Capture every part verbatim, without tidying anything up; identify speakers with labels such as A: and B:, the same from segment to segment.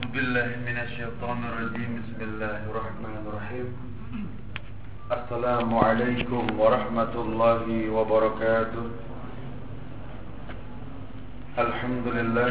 A: أعوذ بالله من الشيطان الرجيم. بسم الله الرحمن الرحيم. السلام عليكم ورحمة الله وبركاته. الحمد لله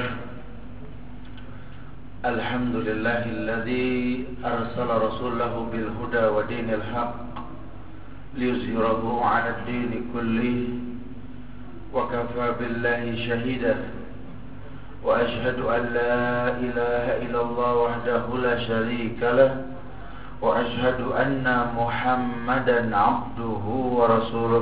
A: الحمد لله الذي أرسل رسوله بالهدى ودين الحق ليظهره على الدين كله وكفى بالله شهيدا وأشهد أن لا إله إلا الله وحده لا شريك له وأشهد أن محمدا عبده ورسوله.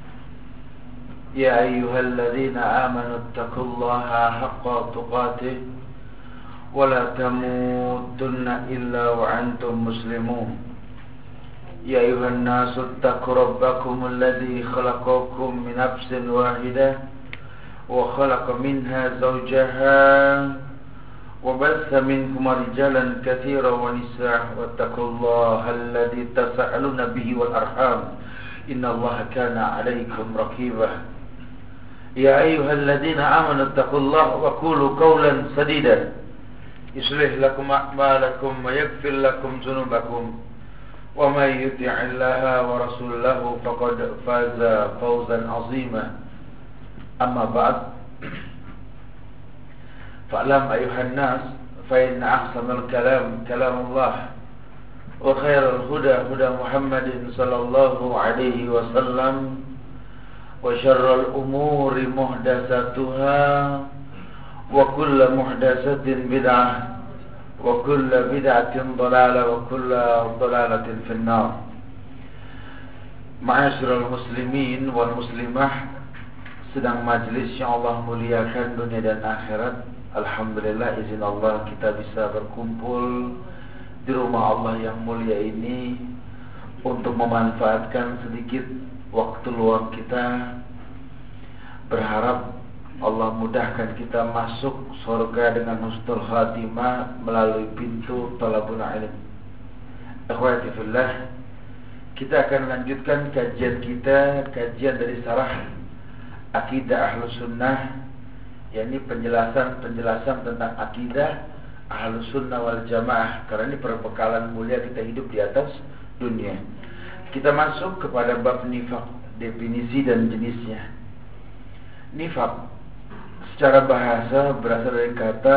A: يا أيها الذين آمنوا اتقوا الله حق تقاته ولا تموتن إلا وأنتم مسلمون. يا أيها الناس اتقوا ربكم الذي خلقكم من نفس واحدة وخلق منها زوجها وبث منهما رجالا كثيرا ونساء واتقوا الله الذي تساءلون به والأرحام إن الله كان عليكم رقيبا. يا أيها الذين آمنوا اتقوا الله وقولوا قولا سديدا يصلح لكم أعمالكم ويغفر لكم ذنوبكم ومن يطع الله ورسوله فقد فاز فوزا عظيما. أما بعد فاعلم أيها الناس فإن أحسن الكلام كلام الله وخير الهدى هدى محمد صلى الله عليه وسلم وشر الأمور محدثاتها وكل محدثة بدعة وكل بدعة ضلالة وكل ضلالة في النار. Ma'asyiral muslimin wal muslimah, sedang majlis yang Allah muliakan dunia dan akhirat. Alhamdulillah, izin Allah kita bisa berkumpul di rumah Allah yang mulia ini untuk memanfaatkan sedikit waktu luang kita. Berharap Allah mudahkan kita masuk surga dengan husnul khatimah melalui pintu talabul ilm. Akhwati fillah, kita akan lanjutkan kajian kita, kajian dari sarah Akidah Ahlus Sunnah, yakni penjelasan-penjelasan tentang akidah Ahlus Sunnah wal Jamaah. Karena ini perbekalan mulia kita hidup di atas dunia. Kita masuk kepada bab nifaq, definisi dan jenisnya. Nifaq secara bahasa berasal dari kata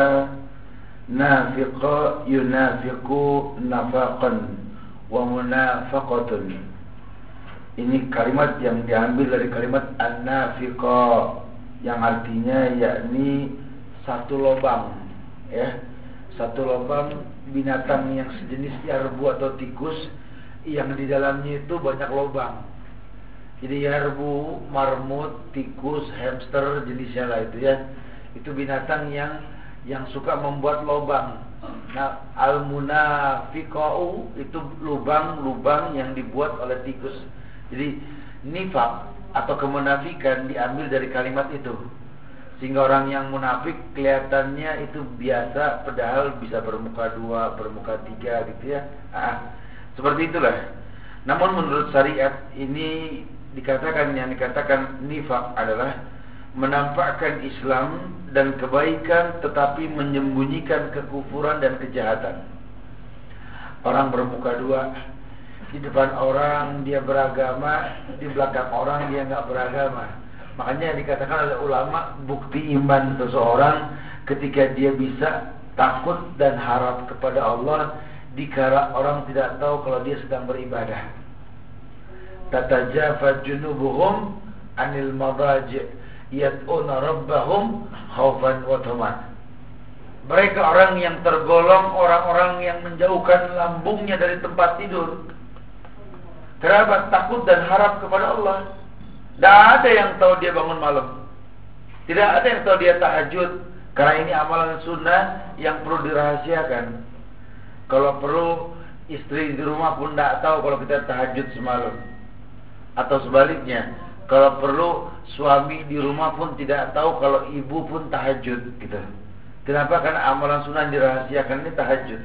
A: nafiqa yunafiqu nafaqan wa munafaqatun. Ini kalimat yang diambil dari kalimat an-nafiqa yang artinya yakni satu lubang, ya. Satu lubang binatang yang sejenis yarbu atau tikus yang di dalamnya itu banyak lubang. Jadi yarbu, marmut, tikus, hamster jenisnya lah itu ya. Itu binatang yang yang suka membuat lubang. Nah, al-munafiqau itu lubang-lubang yang dibuat oleh tikus. Jadi nifaq atau kemunafikan diambil dari kalimat itu. Sehingga orang yang munafik kelihatannya itu biasa, padahal bisa bermuka dua, bermuka tiga gitu ya. Nah, seperti itulah. Namun menurut syariat ini dikatakan, yang dikatakan nifaq adalah menampakkan Islam dan kebaikan tetapi menyembunyikan kekufuran dan kejahatan. Orang bermuka dua, di depan orang dia beragama, di belakang orang dia nggak beragama. Makanya dikatakan oleh ulama, bukti iman seseorang ketika dia bisa takut dan harap kepada Allah dikala orang tidak tahu kalau dia sedang beribadah. Tatajafa junubuhum anil madaji' yad'una rabbahum khaufan wa tama'an. Mereka orang yang tergolong orang-orang yang menjauhkan lambungnya dari tempat tidur. Kenapa? Takut dan harap kepada Allah. Tidak ada yang tahu dia bangun malam. Tidak ada yang tahu dia tahajud. Karena ini amalan sunnah yang perlu dirahasiakan. Kalau perlu istri di rumah pun tidak tahu kalau kita tahajud semalam. Atau sebaliknya, kalau perlu suami di rumah pun tidak tahu kalau ibu pun tahajud gitu. Kenapa? Karena amalan sunnah yang dirahasiakan ini tahajud.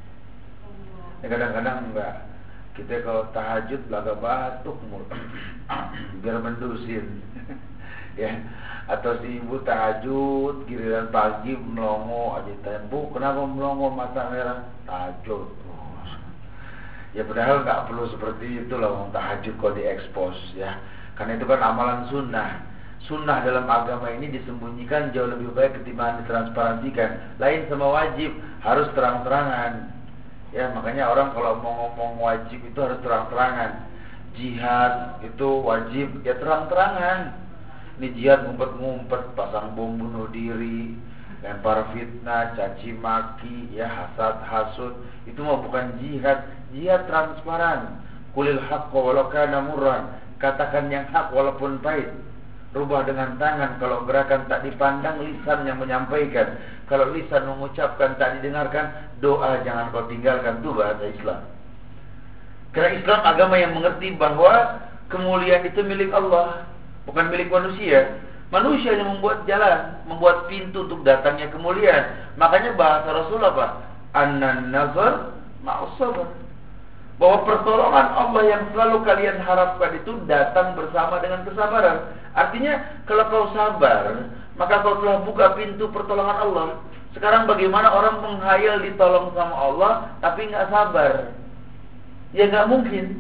A: Ya, kadang-kadang enggak. Kita kalau tahajud belaga batuk mulu biar mendusin. Ya, atau si ibu tahajud giliran pagi melongo aja tanya, "Bu, kenapa melongo mata merah?" Tahajud. Ya padahal nggak perlu seperti itu lah, tahajud kalau diekspos ya. Karena itu kan amalan sunnah. Sunnah dalam agama ini disembunyikan jauh lebih baik ketimbang ditransparansikan. Lain sama wajib, harus terang-terangan. Ya makanya orang kalau mau ngomong wajib itu harus terang-terangan. Jihad itu wajib, ya terang-terangan. Ini jihad ngumpet-ngumpet, pasang bom bunuh diri, lempar fitnah, caci maki, ya hasad, hasud, itu mah bukan jihad. Jihad transparan. Qulil haqqo walau kana murran. Katakan yang hak walaupun pahit. Rubah dengan tangan, kalau gerakan tak dipandang, lisan yang menyampaikan. Kalau lisan mengucapkan tak didengarkan, doa jangan kau tinggalkan. Itu bahasa Islam. Karena Islam agama yang mengerti bahwa kemuliaan itu milik Allah, bukan milik manusia. Manusia yang membuat jalan, membuat pintu untuk datangnya kemuliaan. Makanya bahasa Rasul apa? Annan nazar ma'us sabar. Bahwa pertolongan Allah yang selalu kalian harapkan itu datang bersama dengan kesabaran. Artinya kalau kau sabar, maka kau telah buka pintu pertolongan Allah. Sekarang bagaimana orang menghayal ditolong sama Allah tapi nggak sabar? Ya nggak mungkin.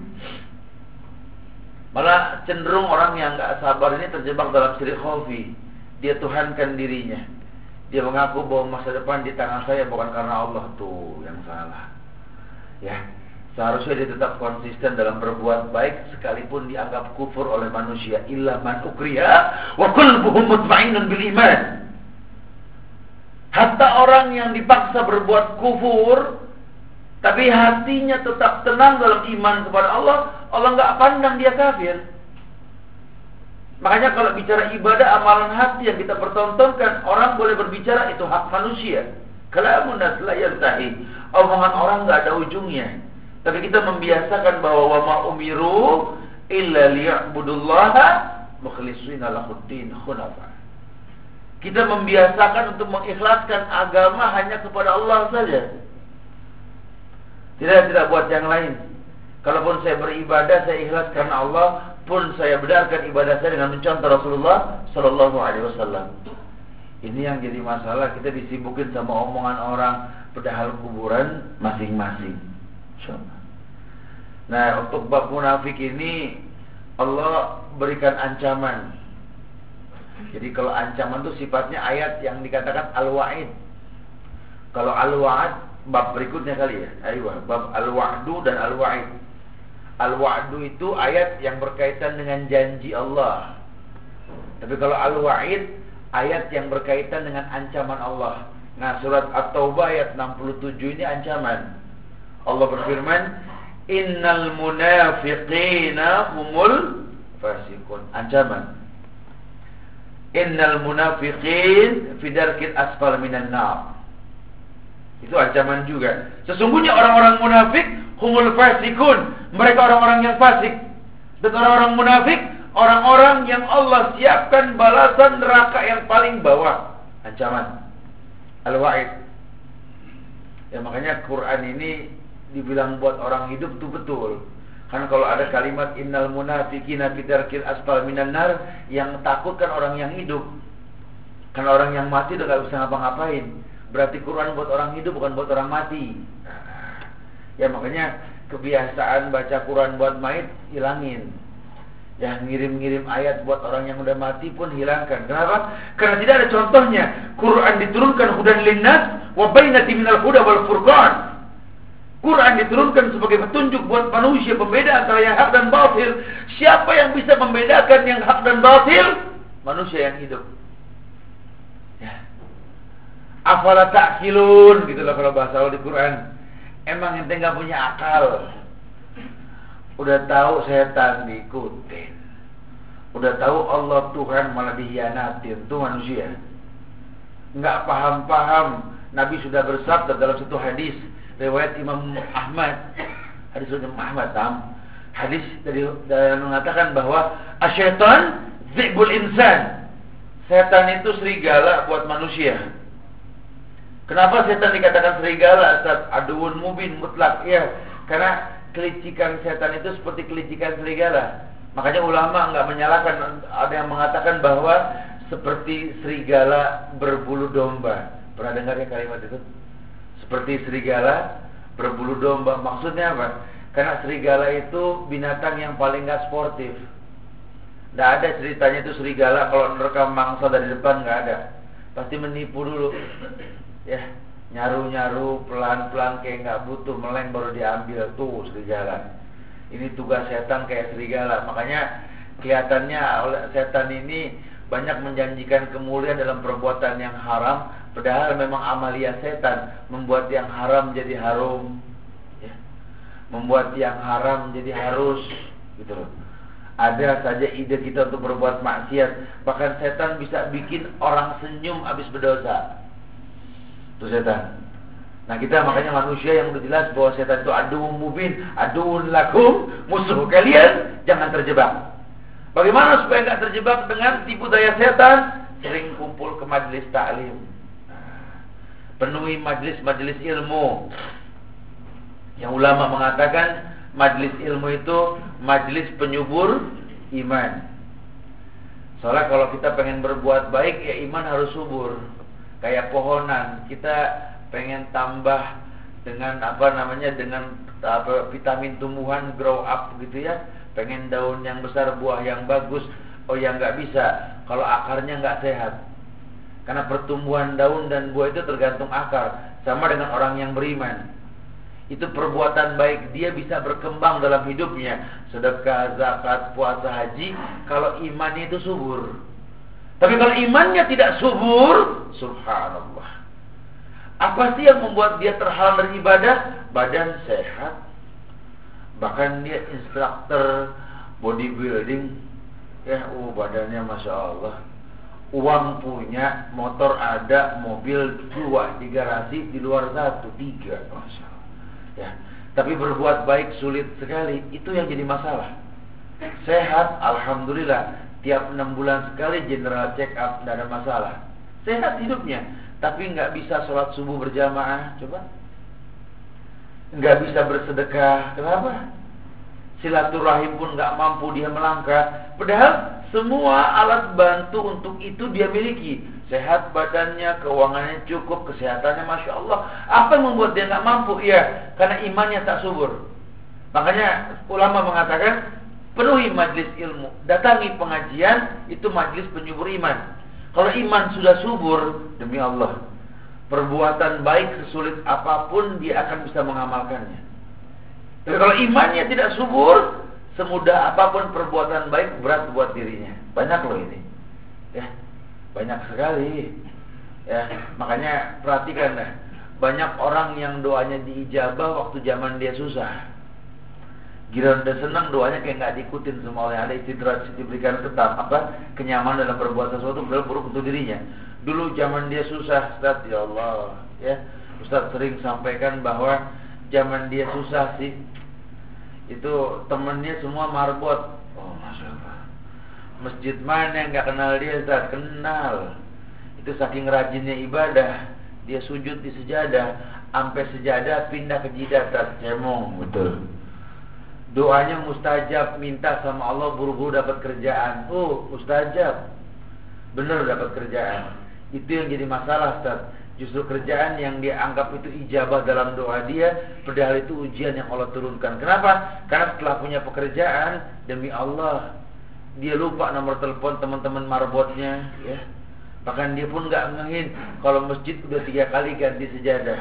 A: Malah cenderung orang yang nggak sabar ini terjebak dalam syirik khafi. Dia tuhankan dirinya. Dia mengaku bahwa masa depan di tangan saya, bukan karena Allah. Tuh yang salah. Ya. Seharusnya dia tetap konsisten dalam berbuat baik sekalipun dianggap kufur oleh manusia. Illa man ukriha wa qalbuhu mutma'innun bil iman. Hatta orang yang dipaksa berbuat kufur tapi hatinya tetap tenang dalam iman kepada Allah, Allah enggak pandang dia kafir. Makanya kalau bicara ibadah, amalan hati yang kita pertontonkan, orang boleh berbicara, itu hak manusia. Kalamun nas la yantahi. Omongan orang enggak ada ujungnya. Tapi kita membiasakan bahwa wa ma umiru illa liya'budullaha mukhlishina lahuddin hunafa. Kita membiasakan untuk mengikhlaskan agama hanya kepada Allah saja. Tidak tidak buat yang lain. Kalaupun saya beribadah, saya ikhlas karena Allah, pun saya benarkan ibadah saya dengan mencontoh Rasulullah sallallahu alaihi wasallam. Ini yang jadi masalah, kita disibukin sama omongan orang padahal kuburan masing-masing. Nah, untuk bab munafik ini Allah berikan ancaman. Jadi kalau ancaman itu sifatnya ayat yang dikatakan al-wa'id. Kalau al-wa'ad bab berikutnya kali ya. Ayo, bab al-wa'du dan al-wa'id. Al-wa'du itu ayat yang berkaitan dengan janji Allah. Tapi kalau al-wa'id ayat yang berkaitan dengan ancaman Allah. Nah, surat At-Taubah ayat enam puluh tujuh ini ancaman. Allah berfirman, innal munafiqina humul fasiqun. Ancaman. Innal munafiqin fi darkil asfal minan nar. Itu ancaman juga. Sesungguhnya orang-orang munafik humul fasiqun. Mereka orang-orang yang fasik. Dan orang-orang munafik, orang-orang yang Allah siapkan balasan neraka yang paling bawah. Ancaman. Al-wa'id. Ya makanya Quran ini dibilang buat orang hidup itu betul. Karena kalau ada kalimat innal munafiqina fi darkil asfal minan nar, yang takut kan orang yang hidup. Karena orang yang mati udah gak bisa ngapa-ngapain. Berarti Quran buat orang hidup, bukan buat orang mati. Ya makanya kebiasaan baca Quran buat mayit hilangin. Ya ngirim-ngirim ayat buat orang yang udah mati pun hilangkan. Kenapa? Karena tidak ada contohnya. Quran diturunkan hudan linnas wa bainati minal huda wal furqan. Quran diturunkan sebagai petunjuk buat manusia, pembeda antara yang hak dan batil. Siapa yang bisa membedakan yang hak dan batil? Manusia yang hidup. Ya. Afala ta'qilun, gitulah kalau bahasa Allah di Quran. Emang ente enggak punya akal. Udah tahu setan diikutin. Udah tahu Allah Tuhan malah dihianatin. Itu manusia. Enggak paham-paham. Nabi sudah bersabda dalam satu hadis riwayat Imam Ahmad, hadis Imam Ahmad tam, hadis dari, dari mengatakan bahwa asyaitan zibul insan. Setan itu serigala buat manusia. Kenapa setan dikatakan serigala? Aduun mubin mutlak. Ya, karena kelicikan setan itu seperti kelicikan serigala. Makanya ulama nggak menyalahkan, ada yang mengatakan bahwa seperti serigala berbulu domba. Pernah dengar ya kalimat itu? Seperti serigala berbulu domba. Maksudnya apa? Karena serigala itu binatang yang paling nggak sportif. Nggak ada ceritanya itu serigala kalau merekam mangsa dari depan, nggak ada. Pasti menipu dulu, ya, nyaru-nyaru pelan-pelan kayak nggak butuh meleng baru diambil tuh serigala. Ini tugas setan kayak serigala. Makanya kelihatannya oleh setan ini banyak menjanjikan kemuliaan dalam perbuatan yang haram, padahal memang amalia setan membuat yang haram jadi harum, ya. Membuat yang haram jadi harus, gitu loh. Ada saja ide kita untuk berbuat maksiat, bahkan setan bisa bikin orang senyum habis berdosa. Itu setan. Nah kita makanya manusia yang udah jelas bahwa setan itu aduun mubin, aduun lakum, musuh kalian, jangan terjebak. Bagaimana supaya nggak terjebak dengan tipu daya setan? Sering kumpul ke majelis taklim, penuhi majelis-majelis ilmu. Yang ulama mengatakan majelis ilmu itu majelis penyubur iman. Soalnya kalau kita pengen berbuat baik, ya iman harus subur. Kayak pohonan, kita pengen tambah dengan apa namanya dengan apa, vitamin tumbuhan grow up gitu ya, pengen daun yang besar, buah yang bagus. Oh ya nggak bisa kalau akarnya nggak sehat, karena pertumbuhan daun dan buah itu tergantung akar. Sama dengan orang yang beriman, itu perbuatan baik dia bisa berkembang dalam hidupnya, sedekah, zakat, puasa, haji, kalau imannya itu subur. Tapi kalau imannya tidak subur, subhanallah, apa sih yang membuat dia terhalang dari ibadah? Badan sehat, bahkan dia instruktur bodybuilding, ya, oh badannya masya Allah, uang punya, motor ada, mobil dua di garasi, di luar satu, tiga, masya Allah, ya. Tapi berbuat baik sulit sekali, itu yang jadi masalah. Sehat, alhamdulillah, tiap enam bulan sekali general check up, tidak ada masalah, sehat hidupnya. Tapi nggak bisa sholat subuh berjamaah, coba. Nggak bisa bersedekah, kenapa? Silaturahim pun nggak mampu dia melangkah. Padahal semua alat bantu untuk itu dia miliki. Sehat badannya, keuangannya cukup, kesehatannya masya Allah. Apa yang membuat dia nggak mampu? Ya, karena imannya tak subur. Makanya ulama mengatakan penuhi majelis ilmu, datangi pengajian, itu majelis penyubur iman. Kalau iman sudah subur, demi Allah, perbuatan baik sesulit apapun dia akan bisa mengamalkannya. Tapi kalau imannya tidak subur, semudah apapun perbuatan baik berat buat dirinya. Banyak loh ini, ya, banyak sekali, ya. Makanya perhatikan dah, banyak orang yang doanya diijabah waktu zaman dia susah. Giliran udah senang, doanya kayak nggak diikutin sama oleh ada istidraj, diberikan tetap apa kenyamanan dalam berbuat sesuatu padahal buruk untuk dirinya. Dulu zaman dia susah, Ustaz, ya Allah, ya, Ustaz sering sampaikan bahwa zaman dia susah sih, itu temennya semua marbot. Oh masya Allah, masjid mana yang nggak kenal dia, Ustaz? Kenal. Itu saking rajinnya ibadah, dia sujud di sejadah, sampai sejadah pindah ke jidat, Ustaz, cemong, betul. Doanya mustajab, minta sama Allah buru-buru dapat kerjaan. Oh, mustajab, benar dapat kerjaan. Itu yang jadi masalah, Ustaz. Justru kerjaan yang dia anggap itu ijabah dalam doa dia, padahal itu ujian yang Allah turunkan. Kenapa? Karena setelah punya pekerjaan, demi Allah, dia lupa nomor telepon teman-teman marbotnya, ya. Bahkan dia pun nggak ngehin kalau masjid udah tiga kali ganti sejadah.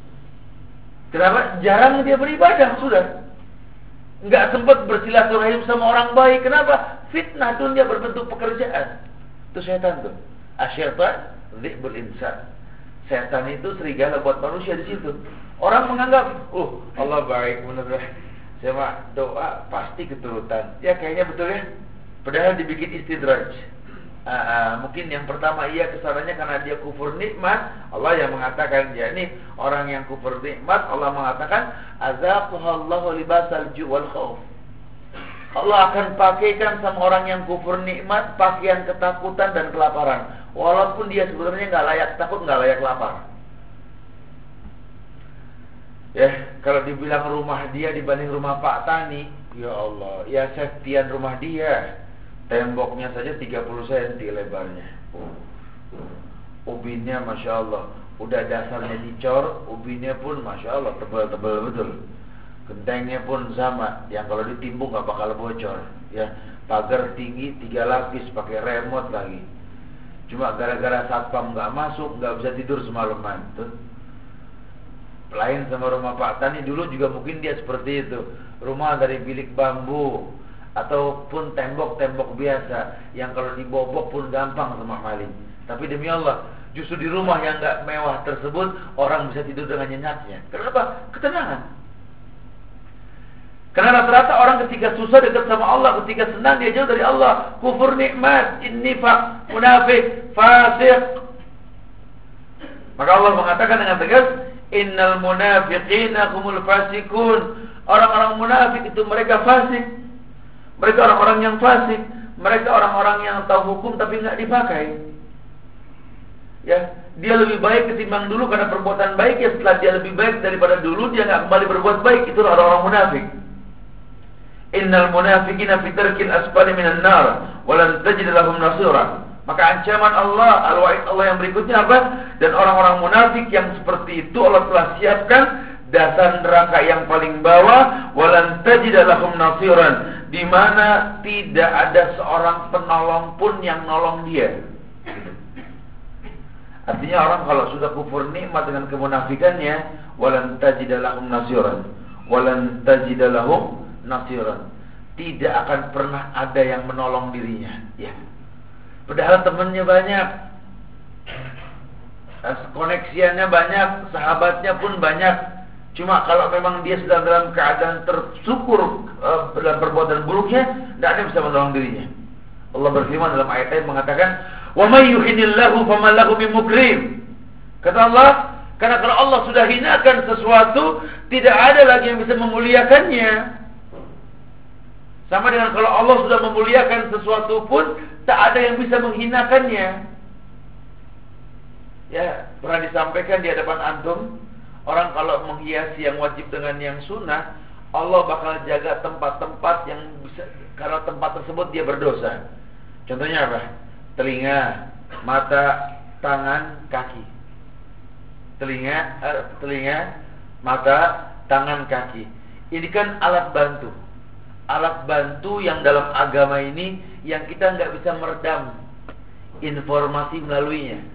A: Kenapa? Jarang dia beribadah, sudah. Nggak sempat bersilaturahim sama orang baik. Kenapa? Fitnah dunia berbentuk pekerjaan. Itu setan tuh. Asyaitan dzibul insan. Setan itu serigala buat manusia di situ. Orang menganggap, oh Allah baik, benar. Saya mah doa pasti keturutan. Ya kayaknya betul ya. Padahal dibikin istidraj. Uh, uh, mungkin yang pertama ia kesananya karena dia kufur nikmat. Allah yang mengatakan, ya ini orang yang kufur nikmat, Allah mengatakan azaqahallahu libasal ju' wal khauf. Allah akan pakaikan sama orang yang kufur nikmat pakaian ketakutan dan kelaparan, walaupun dia sebenarnya nggak layak takut, nggak layak lapar. Ya, kalau dibilang rumah dia dibanding rumah Pak Tani, Ya Allah, ya safetyan rumah dia. Temboknya saja tiga puluh sentimeter lebarnya. Ubinnya Masya Allah, udah dasarnya dicor, ubinnya pun Masya Allah tebal-tebal betul. Gentengnya pun sama, yang kalau ditimbuk gak bakal bocor. Ya, pagar tinggi tiga lapis pakai remote lagi. Cuma gara-gara satpam gak masuk, gak bisa tidur semalaman. Tuh. Lain sama rumah Pak Tani dulu juga mungkin dia seperti itu. Rumah dari bilik bambu ataupun tembok-tembok biasa yang kalau dibobok pun gampang sama maling. Tapi demi Allah, justru di rumah yang gak mewah tersebut orang bisa tidur dengan nyenyaknya. Kenapa? Ketenangan. Karena rata-rata orang ketika susah dekat sama Allah, ketika senang dia jauh dari Allah. Kufur nikmat, nifaq, munafik, fasik. Maka Allah mengatakan dengan tegas, innal munafiqina humul fasikun. Orang-orang munafik itu mereka fasik. Mereka orang-orang yang fasik. Mereka orang-orang yang tahu hukum tapi nggak dipakai. Ya, dia lebih baik ketimbang dulu karena perbuatan baik. Ya, setelah dia lebih baik daripada dulu, dia nggak kembali berbuat baik. Itu orang-orang munafik. Innal munafiqina fi darkil asfali minan nar wa lan tajid lahum nasira. Maka ancaman Allah, al-wa'id Allah yang berikutnya apa? Dan orang-orang munafik yang seperti itu Allah telah siapkan dasar neraka yang paling bawah, walan tajid lahum nasiran, di mana tidak ada seorang penolong pun yang nolong dia. Artinya orang kalau sudah kufur nikmat dengan kemunafikannya, walan tajid lahum nasiran, walan tajid lahum nasiran, tidak akan pernah ada yang menolong dirinya. Ya. Padahal temannya banyak, koneksiannya banyak, sahabatnya pun banyak. Cuma kalau memang dia sedang dalam keadaan tersyukur uh, dalam perbuatan buruknya, tidak ada yang bisa menolong dirinya. Allah berfirman dalam ayat lain mengatakan, "Wa may yuhinillahu fama lahu min mukrim." Kata Allah, karena kalau Allah sudah hinakan sesuatu, tidak ada lagi yang bisa memuliakannya. Sama dengan kalau Allah sudah memuliakan sesuatu pun, tak ada yang bisa menghinakannya. Ya, pernah disampaikan di hadapan antum, orang kalau menghiasi yang wajib dengan yang sunnah, Allah bakal jaga tempat-tempat yang bisa, karena tempat tersebut dia berdosa. Contohnya apa? Telinga, mata, tangan, kaki. Telinga, eh, telinga, mata, tangan, kaki. Ini kan alat bantu. Alat bantu yang dalam agama ini yang kita nggak bisa meredam informasi melaluinya.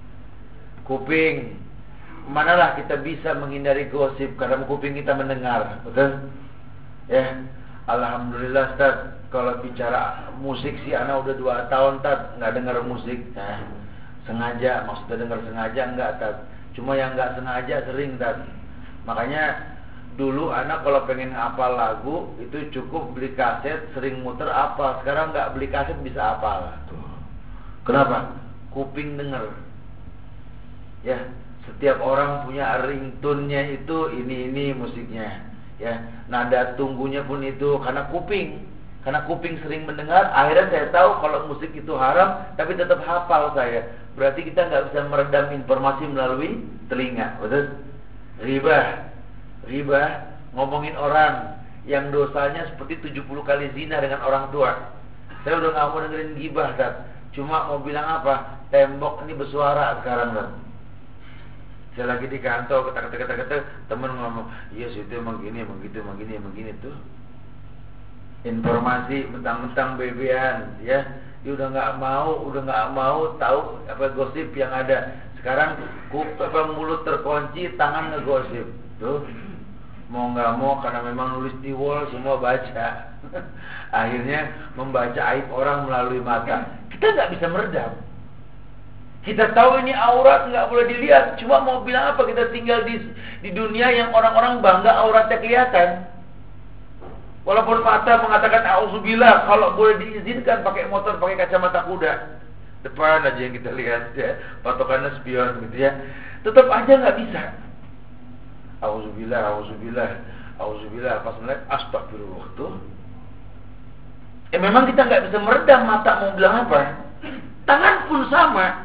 A: Kuping, manalah kita bisa menghindari gosip karena kuping kita mendengar, betul? Ya, alhamdulillah Ustaz, kalau bicara musik sih anak udah dua tahun Tad nggak dengar musik, nah, sengaja, maksudnya dengar sengaja enggak Tad, cuma yang nggak sengaja sering Tad. Makanya dulu anak kalau pengen hafal lagu itu cukup beli kaset, sering muter apa. Sekarang nggak beli kaset bisa hafal. Tuh. Kenapa? Kuping denger. Ya, setiap orang punya ringtone-nya itu ini ini musiknya. Ya, nada tunggunya pun itu karena kuping. Karena kuping sering mendengar, akhirnya saya tahu kalau musik itu haram, tapi tetap hafal saya. Berarti kita nggak bisa meredam informasi melalui telinga, betul? Riba. Riba, ngomongin orang yang dosanya seperti tujuh puluh kali zina dengan orang tua. Saya udah gak mau dengerin gibah, Tad. Cuma mau bilang apa? Tembok ini bersuara sekarang, Tad. Saya lagi di kantor, kata-kata-kata temen ngomong, iya yes, itu emang gini, emang gitu, emang gini, emang gini tuh. Informasi mentang-mentang bebean, ya. Ya udah gak mau, udah gak mau tahu apa gosip yang ada. Sekarang apa mulut terkunci, tangan ngegosip. Tuh. Mau nggak mau karena memang nulis di wall semua baca. Akhirnya membaca aib orang melalui mata. Kita nggak bisa meredam. Kita tahu ini aurat nggak boleh dilihat. Cuma mau bilang apa? Kita tinggal di di dunia yang orang-orang bangga auratnya kelihatan. Walaupun mata mengatakan auzubillah, kalau boleh diizinkan pakai motor pakai kacamata kuda, depan aja yang kita lihat ya, patokannya spion gitu ya. Tetap aja nggak bisa. Auzubillah, auzubillah, auzubillah, pas melihat astagfirullah tuh. Eh memang kita nggak bisa meredam mata mau bilang apa. Tangan pun sama.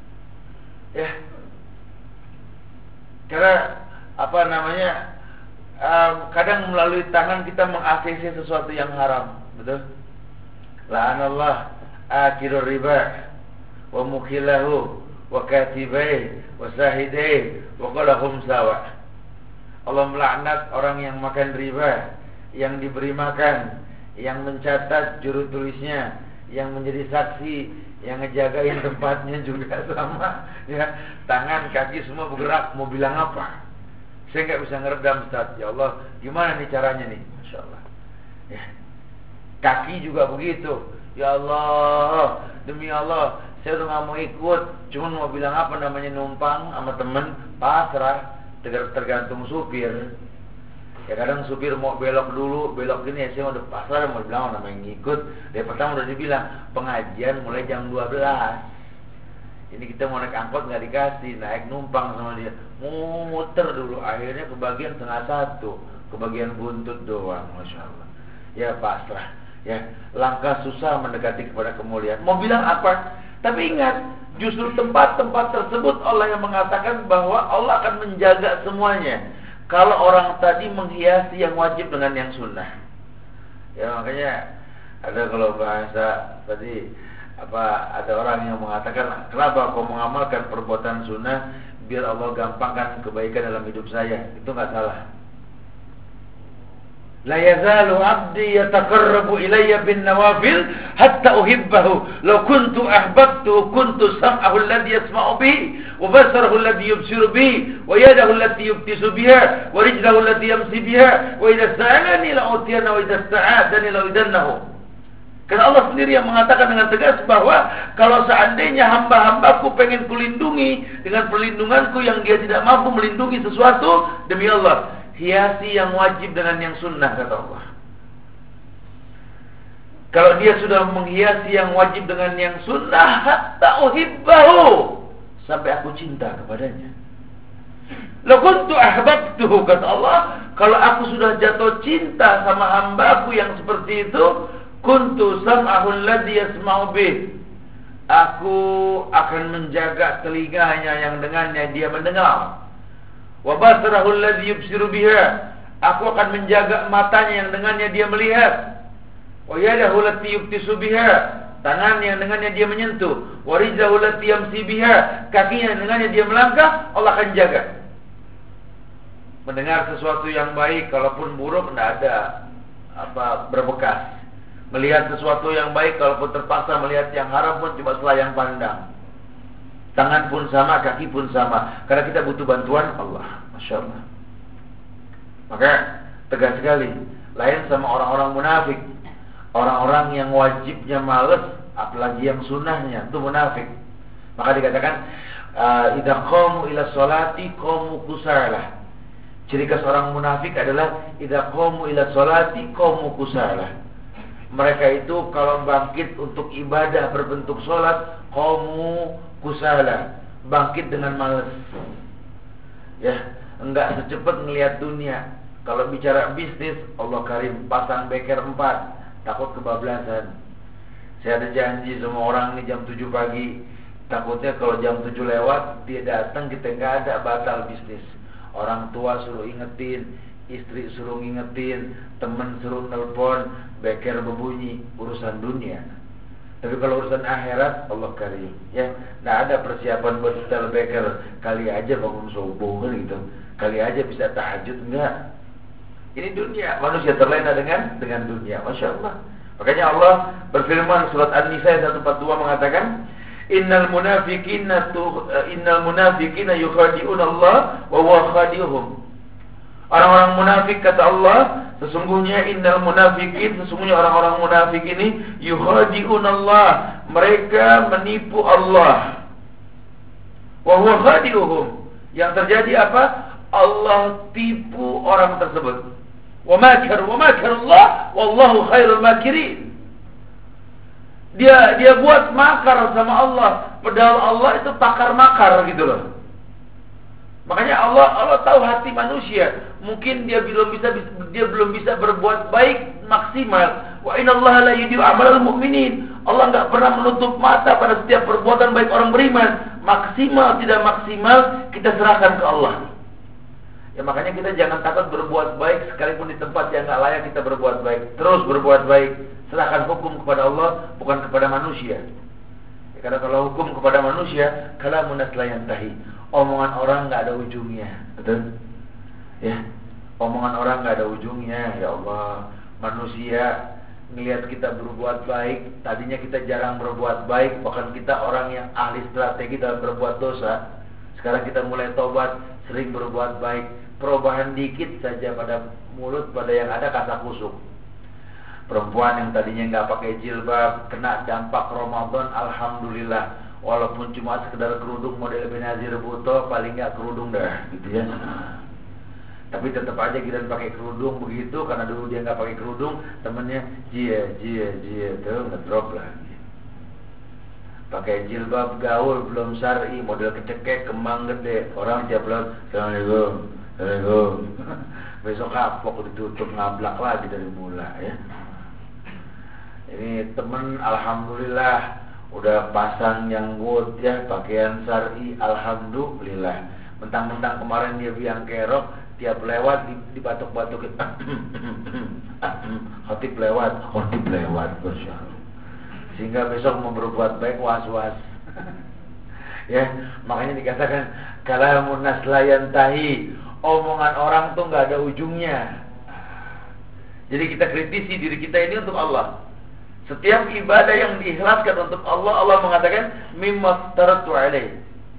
A: Ya. Karena apa namanya? um, kadang melalui tangan kita meng-A C C sesuatu yang haram, betul? La'anallah akilur riba wa mukilahu wa katibai wa sahidai wa qalahum sawa. Allah melaknat orang yang makan riba, yang diberi makan, yang mencatat juru tulisnya, yang menjadi saksi, yang ngejagain tempatnya juga sama, ya. Tangan, kaki semua bergerak, mau bilang apa? Saya nggak bisa ngeredam, Ustaz. Ya Allah, gimana nih caranya nih? Masya Allah. Ya. Kaki juga begitu. Ya Allah, demi Allah, saya udah nggak mau ikut, cuman mau bilang apa namanya numpang sama temen, pasrah, tergantung supir. Ya kadang supir mau belok dulu, belok gini, ya saya udah pasrah, mau bilang namanya ngikut. Dari pertama udah dibilang pengajian mulai jam dua belas. Ini kita mau naik angkot nggak dikasih, naik numpang sama dia, muter dulu, akhirnya kebagian setengah satu, kebagian buntut doang, masya Allah. Ya pasrah. Ya, langkah susah mendekati kepada kemuliaan. Mau bilang apa? Tapi ingat, justru tempat-tempat tersebut Allah yang mengatakan bahwa Allah akan menjaga semuanya. Kalau orang tadi menghiasi yang wajib dengan yang sunnah. Ya makanya ada kalau bahasa tadi apa ada orang yang mengatakan, kenapa kau mengamalkan perbuatan sunnah biar Allah gampangkan kebaikan dalam hidup saya? Itu nggak salah. La yazalu 'abdi yataqarrabu ilayya bin nawafil hatta uhibbahu. Law kuntu ahbabtu kuntu sam'ahu alladhi yasma'u bihi wa basarahu alladhi yubsiru bihi wa yadahu allati yubtisu biha wa rijluhu allati yamshi biha wa idza sa'alani la utiyana wa idza sta'adani la udannahu. Karena Allah sendiri yang mengatakan dengan tegas bahwa kalau seandainya hamba-hambaku pengen kulindungi dengan perlindunganku yang dia tidak mampu melindungi sesuatu, demi Allah, hiasi yang wajib dengan yang sunnah, kata Allah. Kalau dia sudah menghiasi yang wajib dengan yang sunnah, hatta uhibbahu, sampai aku cinta kepadanya. La kuntu ahbabtuhu, kata Allah, kalau aku sudah jatuh cinta sama hambaku yang seperti itu, kuntu sam'ahu alladhi yasma'u bih, aku akan menjaga telinganya yang dengannya dia mendengar. Wa basarahu alladhi yubsiru biha, aku akan menjaga matanya yang dengannya dia melihat. Wa yadahu allati yubtisu biha, tangan yang dengannya dia menyentuh. Wa rijluhu allati yamshi biha, kakinya yang dengannya dia melangkah, Allah akan jaga. Mendengar sesuatu yang baik, kalaupun buruk tidak ada apa berbekas. Melihat sesuatu yang baik, kalaupun terpaksa melihat yang haram pun cuma selayang pandang. Tangan pun sama, kaki pun sama, karena kita butuh bantuan Allah. Masya Allah. Maka tegas sekali, lain sama orang-orang munafik. Orang-orang yang wajibnya males, apalagi yang sunnahnya, itu munafik. Maka dikatakan idza qamu ila sholati qamu kusalah. Ciri khas orang munafik adalah idza qamu ila sholati qamu kusalah. Mereka itu kalau bangkit untuk ibadah berbentuk sholat, qamu kusala, bangkit dengan malas. Ya, enggak secepat ngelihat dunia. Kalau bicara bisnis, Allah karim, pasang beker empat, takut kebablasan. Saya ada janji sama orang ini jam tujuh pagi, takutnya kalau jam tujuh lewat dia datang, kita enggak ada, batal bisnis. Orang tua suruh ingetin, istri suruh ngingetin, teman suruh nelpon, beker berbunyi, urusan dunia. Tapi kalau urusan akhirat, Allah karim, ya. Nggak ada persiapan buat setel beker, kali aja bangun subuh gitu, kali aja bisa tahajud, enggak. Ini dunia, manusia terlena dengan dengan dunia, masya Allah. Makanya Allah berfirman surat An-Nisa seratus empat puluh dua mengatakan, Innal munafiqina tu innal munafiqina yukhadi'una Allah wa huwa khadi'uhum. Orang-orang munafik, kata Allah, sesungguhnya innal munafiqin, sesungguhnya orang-orang munafik ini yukhadi'un Allah, mereka menipu Allah. Wa huwa khadi'uhum. Yang terjadi apa? Allah tipu orang tersebut. Wa makar wa makar Allah wallahu khairul makirin. Dia dia buat makar sama Allah, padahal Allah itu pakar makar gitu loh. Makanya Allah Allah tahu hati manusia. Mungkin dia belum bisa dia belum bisa berbuat baik maksimal. Wa innallaha la yudhi'u amalal mu'minin. Allah enggak pernah menutup mata pada setiap perbuatan baik orang beriman. Maksimal tidak maksimal kita serahkan ke Allah. Ya makanya kita jangan takut berbuat baik sekalipun di tempat yang nggak layak kita berbuat baik. Terus berbuat baik. Serahkan hukum kepada Allah, bukan kepada manusia. Ya, karena kalau hukum kepada manusia, kalamun la yantahi. Omongan orang nggak ada ujungnya, betul? Ya, omongan orang nggak ada ujungnya. Ya Allah, manusia ngelihat kita berbuat baik, tadinya kita jarang berbuat baik, bahkan kita orang yang ahli strategi dalam berbuat dosa. Sekarang kita mulai tobat, sering berbuat baik. Perubahan dikit saja pada mulut, pada yang ada kasak kusuk. Perempuan yang tadinya nggak pakai jilbab, kena dampak Ramadan, alhamdulillah. Walaupun cuma sekedar kerudung model Benazir Bhutto, paling nggak kerudung dah, gitu ya. Tapi tetap aja kita pakai kerudung begitu, karena dulu dia nggak pakai kerudung, temennya jia jia jia tuh ngedrop lagi. Pakai jilbab gaul belum syar'i, model kecekek, kembang gede, orang tiap bulan assalamualaikum, assalamualaikum. Besok kapok ditutup, ngablak lagi dari mula ya. Ini temen alhamdulillah udah pasang yang good ya, pakaian syar'i, alhamdulillah. Mentang-mentang kemarin dia biang kerok, tiap lewat dibatuk-batukin. Khotib lewat, khotib lewat, Masya Allah. Sehingga besok mau berbuat baik was-was. Ya, makanya dikatakan kalamun nas la yantahi. Omongan orang tuh nggak ada ujungnya. Jadi kita kritisi diri kita ini untuk Allah. Setiap ibadah yang diikhlaskan untuk Allah, Allah mengatakan mimma aftaratu alaih.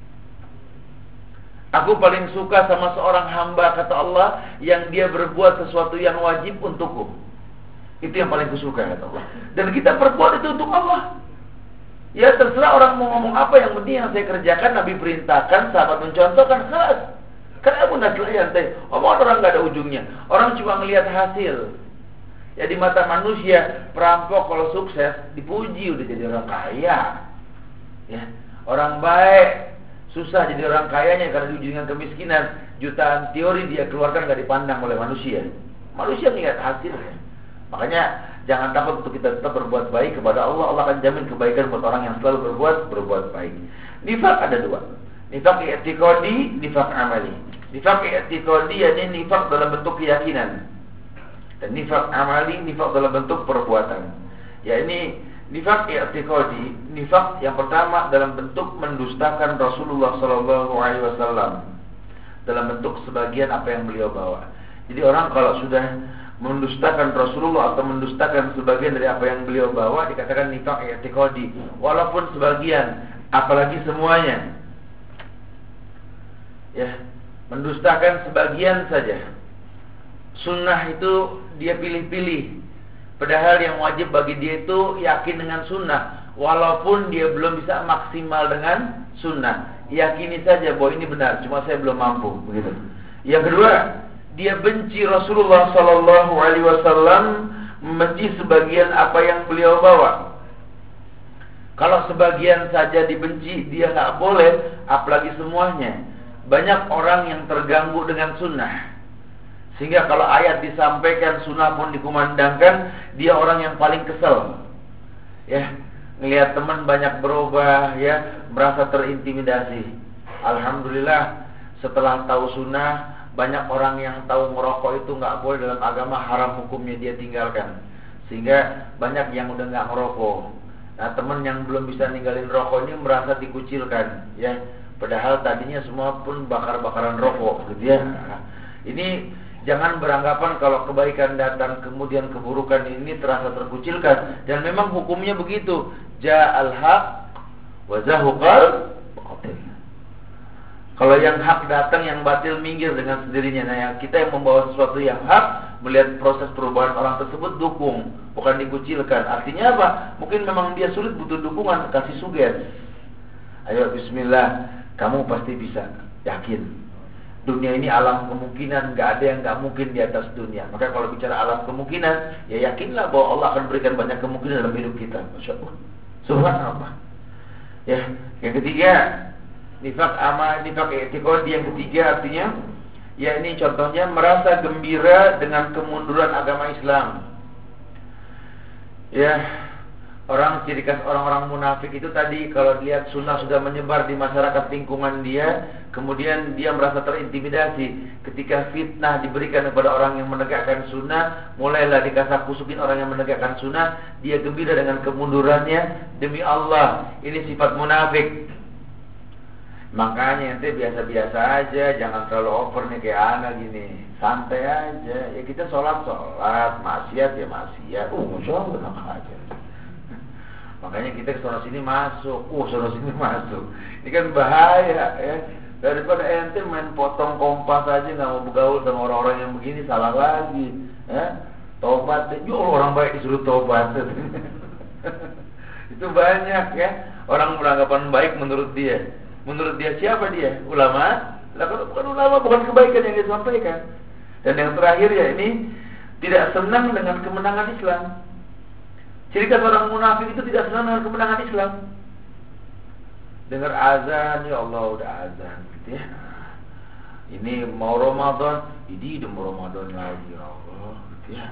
A: Aku paling suka sama seorang hamba, kata Allah, yang dia berbuat sesuatu yang wajib untukku. Itu yang paling kusuka, kata Allah. Dan kita berbuat itu untuk Allah. Ya terserah orang mau ngomong apa, yang penting yang saya kerjakan, Nabi perintahkan, sahabat mencontohkan, khas. Karena aku nak lantai, omongan orang nggak ada ujungnya. Orang cuma ngelihat hasil. Ya di mata manusia, perampok kalau sukses dipuji, udah jadi orang kaya. Ya, orang baik susah jadi orang kayanya karena diuji dengan kemiskinan. Jutaan teori dia keluarkan nggak dipandang oleh manusia. Manusia melihat hasilnya. Makanya jangan takut untuk kita tetap berbuat baik kepada Allah. Allah akan jamin kebaikan buat orang yang selalu berbuat berbuat baik. Nifak ada dua. Nifak i'tiqadi, nifak amali. Nifak i'tiqadi yakni nifak dalam bentuk keyakinan. Dan nifak amali, nifak dalam bentuk perbuatan. Ya ini nifak i'tiqadi, nifak yang pertama dalam bentuk mendustakan Rasulullah sallallahu alaihi wasallam. Dalam bentuk sebagian apa yang beliau bawa. Jadi orang kalau sudah mendustakan Rasulullah atau mendustakan sebagian dari apa yang beliau bawa, dikatakan nifak i'tiqadi. Walaupun sebagian, apalagi semuanya. Ya, mendustakan sebagian saja. Sunnah itu dia pilih-pilih. Padahal yang wajib bagi dia itu yakin dengan sunnah. Walaupun dia belum bisa maksimal dengan sunnah, yakini saja bahwa ini benar, cuma saya belum mampu, begitu. Yang kedua, dia benci Rasulullah sallallahu alaihi wasallam, membenci sebagian apa yang beliau bawa. Kalau sebagian saja dibenci, dia nggak boleh, apalagi semuanya. Banyak orang yang terganggu dengan sunnah, sehingga kalau ayat disampaikan, sunnah pun dikumandangkan, dia orang yang paling kesel. Ya, ngelihat teman banyak berubah, ya, merasa terintimidasi. Alhamdulillah, setelah tahu sunnah, banyak orang yang tahu merokok itu nggak boleh dalam agama, haram hukumnya, dia tinggalkan. Sehingga banyak yang udah nggak ngerokok. Nah, teman yang belum bisa ninggalin rokok ini merasa dikucilkan, ya. Padahal tadinya semua pun bakar-bakaran rokok, gitu ya. Nah, ini jangan beranggapan kalau kebaikan datang kemudian keburukan ini terasa terkucilkan. Dan memang hukumnya begitu. Ja'al haq wa zahuqal batil. Kalau yang hak datang, yang batil minggir dengan sendirinya. Nah, yang kita yang membawa sesuatu yang hak, melihat proses perubahan orang tersebut, dukung, bukan dikucilkan. Artinya apa? Mungkin memang dia sulit, butuh dukungan, kasih suges. Ayo bismillah, kamu pasti bisa, yakin. Dunia ini alam kemungkinan, gak ada yang gak mungkin di atas dunia. Maka kalau bicara alam kemungkinan, ya yakinlah bahwa Allah akan berikan banyak kemungkinan dalam hidup kita. Masya Allah, subhanallah. Ya, yang ketiga, nifak amal, nifak i'tiqadi yang ketiga artinya, ya ini contohnya merasa gembira dengan kemunduran agama Islam. Ya, Orang ciri khas orang-orang munafik itu tadi, kalau lihat sunnah sudah menyebar di masyarakat lingkungan dia, kemudian dia merasa terintimidasi. Ketika fitnah diberikan kepada orang yang menegakkan sunnah, mulailah dikasak kusukin orang yang menegakkan sunnah, dia gembira dengan kemundurannya. Demi Allah, ini sifat munafik. Makanya ente biasa-biasa aja, jangan terlalu over nih kayak anak gini. Santai aja, ya kita sholat-sholat, maksiat ya maksiat. Uh, masya Allah, enak aja. Makanya kita ke sana sini masuk, uh sana sini masuk. Ini kan bahaya ya. Daripada ente main potong kompas aja nggak mau bergaul sama orang-orang yang begini, salah lagi. Ya, tobat, ya orang baik disuruh tobat. Itu banyak ya orang beranggapan baik menurut dia. Menurut dia siapa dia? Ulama? Lah kalau bukan ulama, bukan kebaikan yang dia sampaikan. Dan yang terakhir ya ini tidak senang dengan kemenangan Islam. Ciri khas orang munafik itu tidak senang dengan kemenangan Islam. Dengar azan, ya Allah udah azan gitu ya. Ini mau Ramadan, ini udah mau Ramadan lagi ya Allah gitu ya.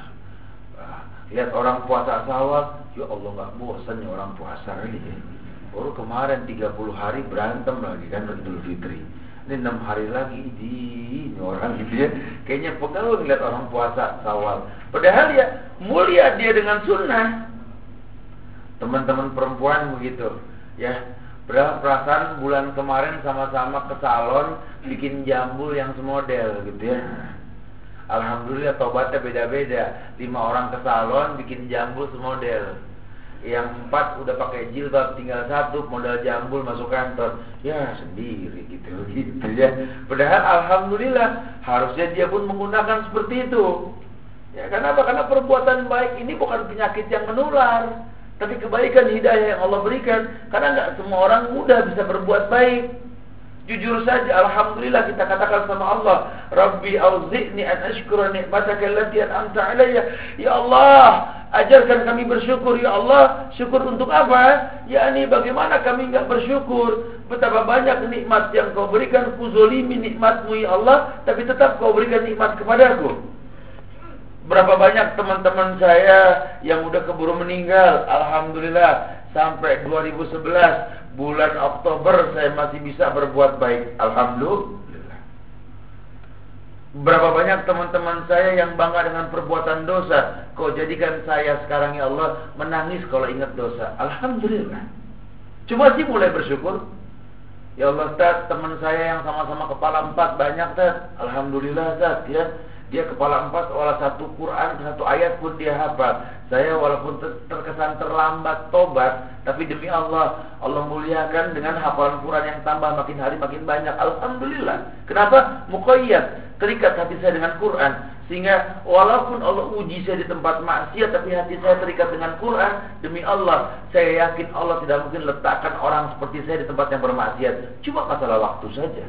A: Lihat orang puasa Syawal, ya Allah nggak bosan ya orang puasa ini. Baru kemarin tiga puluh hari berantem lagi kan Idul Fitri. Ini enam hari lagi ini, ini orang gitu ya. Kayaknya pegel ngeliat orang puasa Syawal. Padahal ya mulia dia dengan sunnah. Teman-teman perempuan begitu ya. Perasaan bulan kemarin sama-sama ke salon bikin jambul yang semodel gitu ya. Alhamdulillah tobatnya beda-beda. Lima orang ke salon bikin jambul semodel. Yang empat udah pakai jilbab, tinggal satu modal jambul masuk kantor. Ya sendiri gitu gitu ya. Padahal alhamdulillah harusnya dia pun menggunakan seperti itu. Ya kenapa? Karena perbuatan baik ini bukan penyakit yang menular, tapi kebaikan hidayah yang Allah berikan. Karena nggak semua orang mudah bisa berbuat baik. Jujur saja, alhamdulillah kita katakan sama Allah, Rabbi auzi'ni an ashkura ni'mataka allati an'amta alayya. Ya Allah, ajarkan kami bersyukur. Ya Allah, syukur untuk apa? Yakni bagaimana kami enggak bersyukur. Betapa banyak nikmat yang kau berikan, kuzolimi nikmatmu ya Allah, tapi tetap kau berikan nikmat kepadaku. Berapa banyak teman-teman saya yang udah keburu meninggal, alhamdulillah. Sampai dua ribu sebelas bulan Oktober saya masih bisa berbuat baik, alhamdulillah. Berapa banyak teman-teman saya yang bangga dengan perbuatan dosa, kau jadikan saya sekarang ya Allah menangis kalau ingat dosa, alhamdulillah. Cuma sih mulai bersyukur. Ya Allah Ustaz, teman saya yang sama-sama kepala empat banyak Ustaz, alhamdulillah Ustaz ya. Dia kepala empat, walau satu Quran, satu ayat pun dia hafal. Saya walaupun terkesan terlambat tobat, tapi demi Allah, Allah muliakan dengan hafalan Quran yang tambah makin hari makin banyak. Alhamdulillah. Kenapa? Muqayyad, terikat hati saya dengan Quran. Sehingga walaupun Allah uji saya di tempat maksiat, tapi hati saya terikat dengan Quran. Demi Allah, saya yakin Allah tidak mungkin letakkan orang seperti saya di tempat yang bermaksiat. Cuma masalah waktu saja.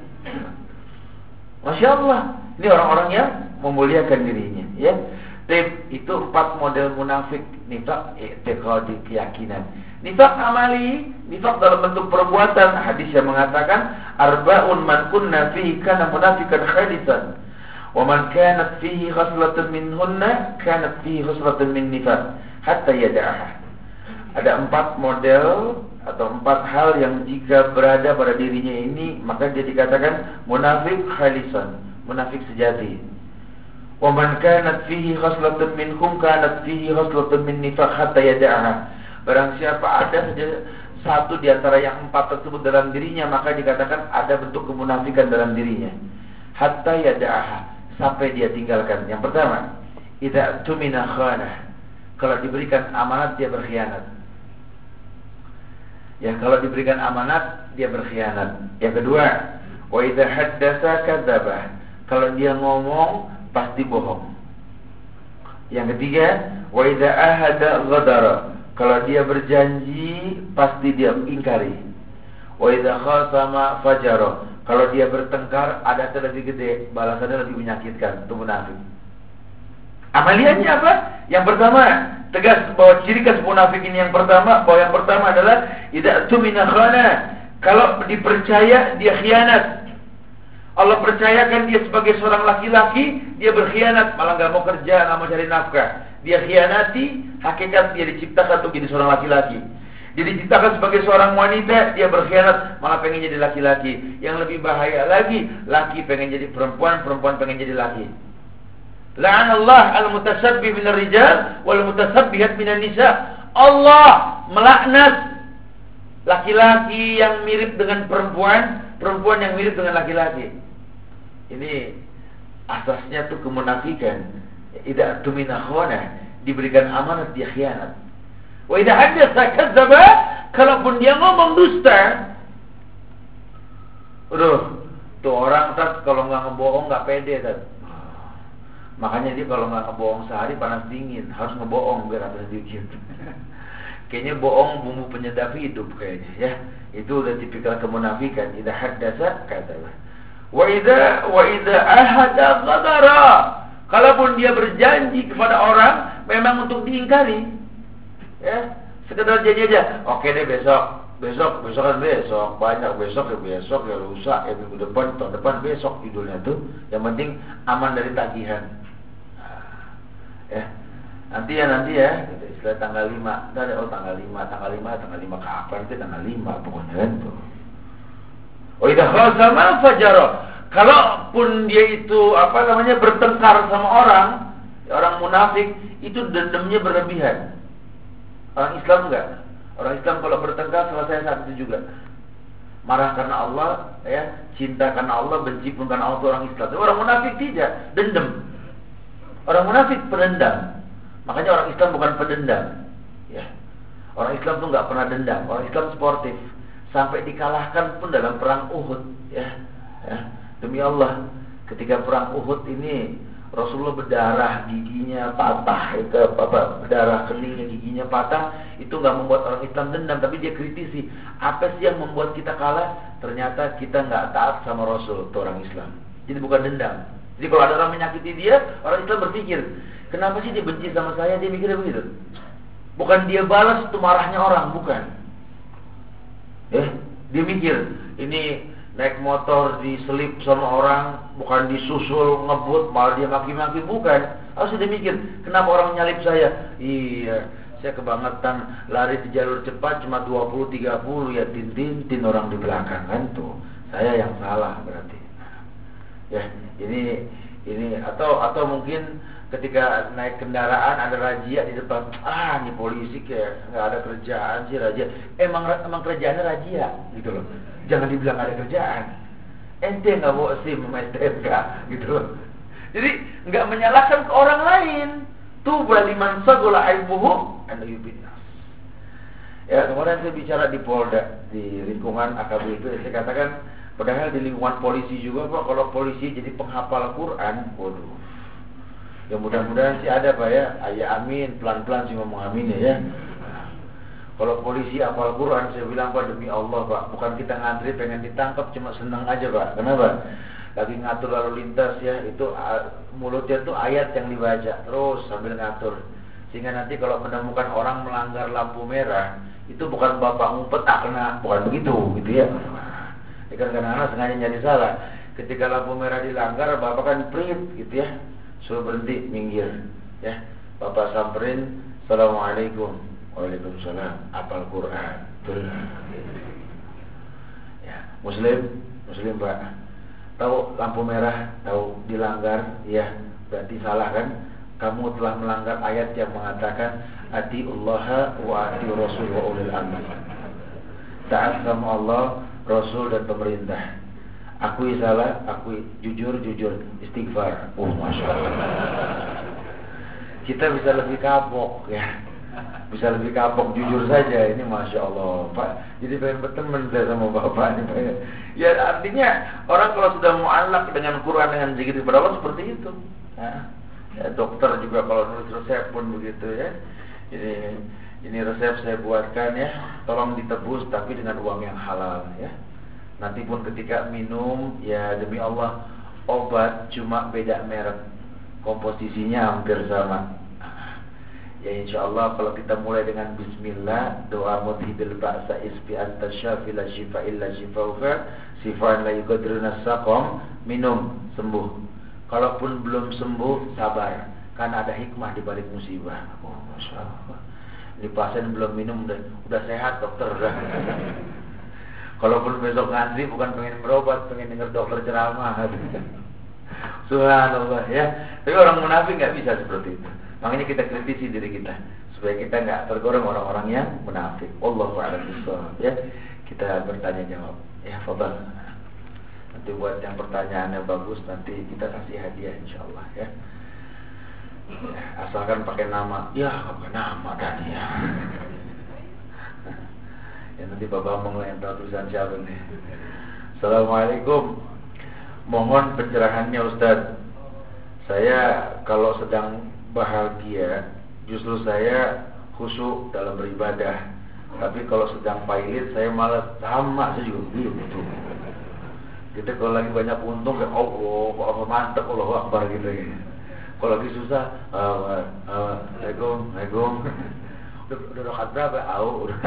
A: Masya Allah, ini orang-orang yang memuliakan dirinya ya. Tip, itu empat model munafik. Nifak i'tiqadi, keyakinan. Nifak amali, nifak dalam bentuk perbuatan. Hadis yang mengatakan arba'un man kunna fihi kana munafiqan khalisan, wa man kanat fihi khaslatun minhunna kanat fihi khaslatun min nifaq hatta yada'aha. Ada empat model atau empat hal yang jika berada pada dirinya ini, maka dia dikatakan munafik khalisan, munafik sejati. Wa man kanat fihi khaslatun minhum kanat fihi khaslatun min nifaq hatta yada'aha. Barang siapa ada saja satu di antara yang empat tersebut dalam dirinya, maka dikatakan ada bentuk kemunafikan dalam dirinya. Hatta yada'aha, sampai dia tinggalkan. Yang pertama, idza tumina khana. Kalau diberikan amanat dia berkhianat. Ya, kalau diberikan amanat dia berkhianat. Yang kedua, wa idza haddatsa kadzdzaba. Kalau dia ngomong pasti bohong. Yang ketiga, wa idza ahada ghadara. Kalau dia berjanji pasti dia ingkari. Wa idza khasama fajara. Kalau dia bertengkar ada lebih gede, balasannya lebih menyakitkan. Itu munafik. Amaliannya apa? Yang pertama, tegas bahwa ciri khas munafik ini yang pertama, bahwa yang pertama adalah idza tumina khana. Kalau dipercaya dia khianat. Allah percayakan dia sebagai seorang laki-laki, dia berkhianat, malah nggak mau kerja, nggak mau cari nafkah. dia khianati, hakikat dia diciptakan untuk jadi seorang laki-laki. Dia diciptakan sebagai seorang wanita, dia berkhianat, malah pengen jadi laki-laki. Yang lebih bahaya lagi, laki pengen jadi perempuan, perempuan pengen jadi laki. La'anallah al-mutasabbih minar rijal wal mutasabbihat minan nisa. Allah melaknat laki-laki yang mirip dengan perempuan, perempuan yang mirip dengan laki-laki. Ini asasnya tuh kemunafikan. Idza tumina khana, diberikan amanat dia khianat. Wa idza haddatsa kadzdzaba, kalaupun dia ngomong dusta. Aduh, tuh orang tas kalau enggak ngebohong enggak pede tas. Makanya dia kalau nggak ngebohong sehari panas dingin, harus ngebohong biar ada sedikit. Kayaknya bohong bumbu penyedap hidup kayaknya ya. Itu udah tipikal kemunafikan. Idza haddatsa kadzdzaba. Wa idza wa idza ahada ghadara. Kalaupun dia berjanji kepada orang memang untuk diingkari. Ya, sekedar janji aja. Oke deh besok. Besok, besok kan besok, banyak besok ya besok ya lusa, ya minggu depan, tahun depan besok judulnya tuh. Yang penting aman dari tagihan. Ya, nanti ya nanti ya, gitu. Istilah tanggal lima, ada oh tanggal lima, tanggal lima, tanggal lima kapan sih tanggal lima pokoknya kan tuh. Oh idza khasama fajara. Kalaupun dia itu apa namanya bertengkar sama orang, orang munafik itu dendamnya berlebihan. Orang Islam enggak. Orang Islam kalau bertengkar selesai saat itu juga. Marah karena Allah, ya, cinta karena Allah, benci pun karena Allah, itu orang Islam. Tapi orang munafik tidak, dendam. Orang munafik pendendam. Makanya orang Islam bukan pendendam. Ya. Orang Islam tuh nggak pernah dendam. Orang Islam sportif. Sampai dikalahkan pun dalam perang Uhud. Ya. Ya. Demi Allah, ketika perang Uhud ini Rasulullah berdarah, giginya patah, itu apa? Berdarah keningnya, giginya patah. Itu nggak membuat orang Islam dendam, tapi dia kritisi. Apa sih yang membuat kita kalah? Ternyata kita nggak taat sama Rasul, itu orang Islam. Jadi bukan dendam. Jadi kalau ada orang menyakiti dia, orang Islam berpikir, kenapa sih dia benci sama saya? Dia mikirnya begitu. Bukan dia balas itu marahnya orang, bukan. Eh, dia mikir, ini naik motor diselip sama orang, bukan disusul ngebut, malah dia maki-maki, bukan. Harus dia mikir, kenapa orang nyalip saya? Iya, saya kebangetan lari di jalur cepat cuma dua puluh tiga puluh ya, tin-tin orang di belakang kan tuh. Saya yang salah berarti. Ya, ini ini atau atau mungkin ketika naik kendaraan ada razia di depan, ah ini polisi kayak nggak ada kerjaan sih razia. Emang emang kerjaannya razia gitu loh. Jangan dibilang ada kerjaan. Ente nggak bawa SIM sama S T N K gitu loh. Jadi nggak menyalahkan ke orang lain. Tuba liman sagola aibuhu an yubinas. Ya, kemarin saya bicara di Polda, di lingkungan A K B itu, saya katakan padahal di lingkungan polisi juga Pak, kalau polisi jadi penghafal Quran, waduh. Ya mudah-mudahan sih ada Pak ya, ayah amin, pelan-pelan sih ngomong amin ya. Kalau polisi hafal Quran, saya bilang Pak, demi Allah Pak, bukan kita ngantri pengen ditangkap, cuma senang aja Pak. Kenapa? Lagi ngatur lalu lintas ya, itu mulutnya tuh ayat yang dibaca terus sambil ngatur. Sehingga nanti kalau menemukan orang melanggar lampu merah, itu bukan bapak ngumpet tak kena, bukan begitu gitu ya. Ikan kadang-kadang sengaja nyari salah. Ketika lampu merah dilanggar, bapak kan prit gitu ya, suruh berhenti, minggir ya. Bapak samperin, assalamualaikum, waalaikumsalam, apal Quran tuh. Ya, muslim, muslim Pak. Tahu lampu merah, tahu dilanggar, ya berarti salah kan? Kamu telah melanggar ayat yang mengatakan atiullaha wa atiur rasul wa ulil amri. Taat sama Allah, Rasul dan pemerintah. Akui salah, akui, jujur, jujur, istighfar. Oh, masya Allah. Kita bisa lebih kapok ya, bisa lebih kapok, jujur saja. Ini masya Allah Pak. Jadi pengen berteman saya sama bapak ini Pak. Ya artinya orang kalau sudah mu'allaq dengan Quran, dengan zikir kepada Allah seperti itu. Ya, ya, dokter juga kalau nulis resep pun begitu ya. Ini ini resep saya buatkan ya, tolong ditebus tapi dengan uang yang halal ya. Nanti pun ketika minum, ya demi Allah, obat cuma beda merek, komposisinya hampir sama. Ya insya Allah kalau kita mulai dengan Bismillah, doa mudhibil ba'sa isfi anta syafi la shifa illa shifauka sifan la yuqadiru nasaqom, minum, sembuh. Kalaupun belum sembuh, sabar. karena ada hikmah di balik musibah. Oh, masya Allah. Ini pasien belum minum udah, udah sehat dokter udah. Kalaupun besok ngantri bukan pengen berobat, pengen dengar dokter ceramah. Subhanallah ya. Tapi orang munafik nggak bisa seperti itu. Makanya kita kritisi diri kita supaya kita nggak tergolong orang-orang yang munafik. Wallahu a'lam bishawab ya. Kita bertanya jawab. Ya, fadhal. Nanti buat yang pertanyaannya bagus nanti kita kasih hadiah insyaallah ya. Ya, asalkan pakai nama. Ya, pakai nama tadi ya. Ya nanti Bapak mau yang tahu tulisan siapa nih. Assalamualaikum. Mohon pencerahannya Ustaz. Saya kalau sedang bahagia justru saya khusyuk dalam beribadah. Tapi kalau sedang pailit saya malas. Sama saya juga gitu. Kita kalau lagi banyak untung kayak Allah, Allah mantap, Allah Akbar gitu ya. Kalau lagi susah, Assalamualaikum, Assalamualaikum. Udah udah rakaat berapa? Au, udah.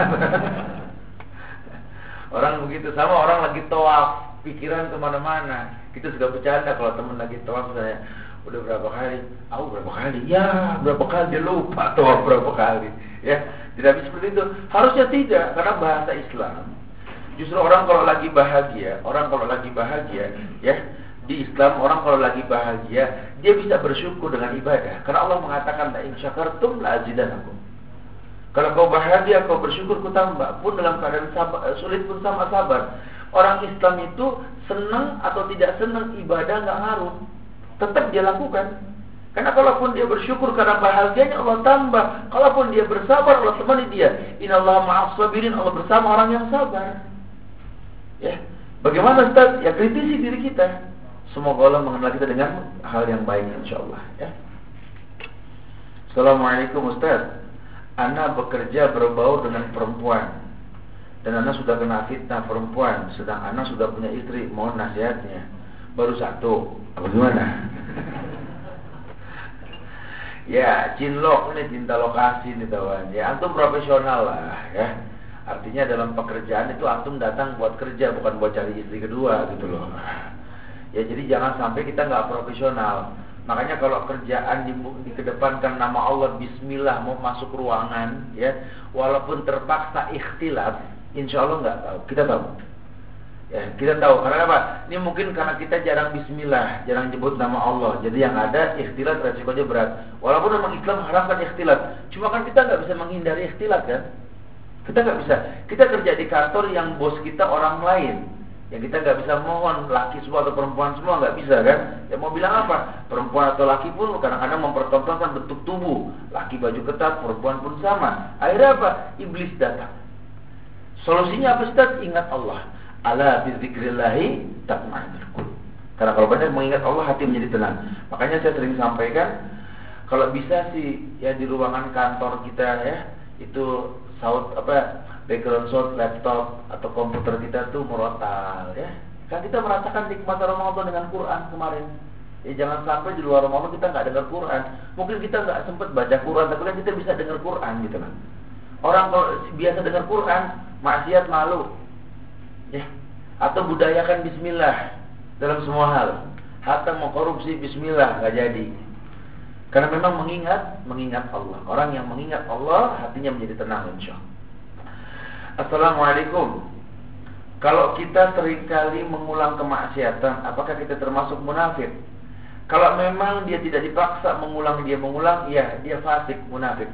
A: Orang begitu, sama orang lagi tawaf, pikiran kemana-mana. Kita suka bercanda kalau teman lagi tawaf saya, udah berapa kali? Au, berapa kali? Ya, berapa kali dia lupa tawaf berapa kali. Ya, tidak bisa seperti itu. Harusnya tidak, karena bahasa Islam. Justru orang kalau lagi bahagia, orang kalau lagi bahagia, ya di Islam orang kalau lagi bahagia dia bisa bersyukur dengan ibadah. Karena Allah mengatakan la in syakartum la azidanakum. Kalau kau bahagia kau bersyukur ku tambah. Pun dalam keadaan sabar, sulit pun sama sabar. Orang Islam itu senang atau tidak senang ibadah nggak ngaruh, tetap dia lakukan. Karena kalaupun dia bersyukur karena bahagianya Allah tambah. Kalaupun dia bersabar Allah temani dia. Innallaha ma'as sabirin, Allah bersama orang yang sabar. Ya, bagaimana Ustaz? Ya kritisi diri kita. Semoga Allah mengenal kita dengan hal yang baik insyaallah ya. Assalamualaikum Ustaz. Ana bekerja berbau dengan perempuan dan Ana sudah kena fitnah perempuan, sedang Ana sudah punya istri. Mohon nasihatnya. Baru satu. Bagaimana? Ya, cinlok ini cinta lokasi nih kawan. Ya antum profesional lah ya. Artinya dalam pekerjaan itu antum datang buat kerja, bukan buat cari istri kedua gitu loh. Ya jadi jangan sampai kita nggak profesional. Makanya kalau kerjaan di, dikedepankan nama Allah, Bismillah, mau masuk ruangan, ya, walaupun terpaksa ikhtilaf, insya Allah nggak tahu. Kita tahu. Ya kita tahu. Karena apa? Ini mungkin karena kita jarang Bismillah, jarang nyebut nama Allah. Jadi yang ada ikhtilaf resikonya berat. Walaupun memang Islam haramkan ikhtilaf, cuma kan kita nggak bisa menghindari ikhtilaf kan? Kita nggak bisa. Kita kerja di kantor yang bos kita orang lain, yang kita nggak bisa mohon laki semua atau perempuan semua, nggak bisa kan? Ya mau bilang apa? Perempuan atau laki pun kadang-kadang mempertontonkan bentuk tubuh. Laki baju ketat, perempuan pun sama. Akhirnya apa? Iblis datang. Solusinya apa Ustaz? Ingat Allah. Ala bizikrillahi tatma'innul qulub. Karena kalau banyak mengingat Allah hati menjadi tenang. Makanya saya sering sampaikan, kalau bisa sih ya di ruangan kantor kita ya itu sound apa background sound laptop atau komputer kita tuh murotal ya. Kan kita merasakan nikmat Ramadan dengan Quran kemarin. Ya jangan sampai di luar Ramadan kita nggak dengar Quran. Mungkin kita nggak sempat baca Quran, tapi kan kita bisa dengar Quran gitu kan. Orang kalau biasa dengar Quran, maksiat malu. Ya. Atau budayakan bismillah dalam semua hal. Hatta mau korupsi bismillah nggak jadi. Karena memang mengingat, mengingat Allah. Orang yang mengingat Allah, hatinya menjadi tenang insya Allah. Assalamualaikum. Kalau kita seringkali mengulang kemaksiatan, apakah kita termasuk munafik? Kalau memang dia tidak dipaksa mengulang, dia mengulang, ya dia fasik, munafik.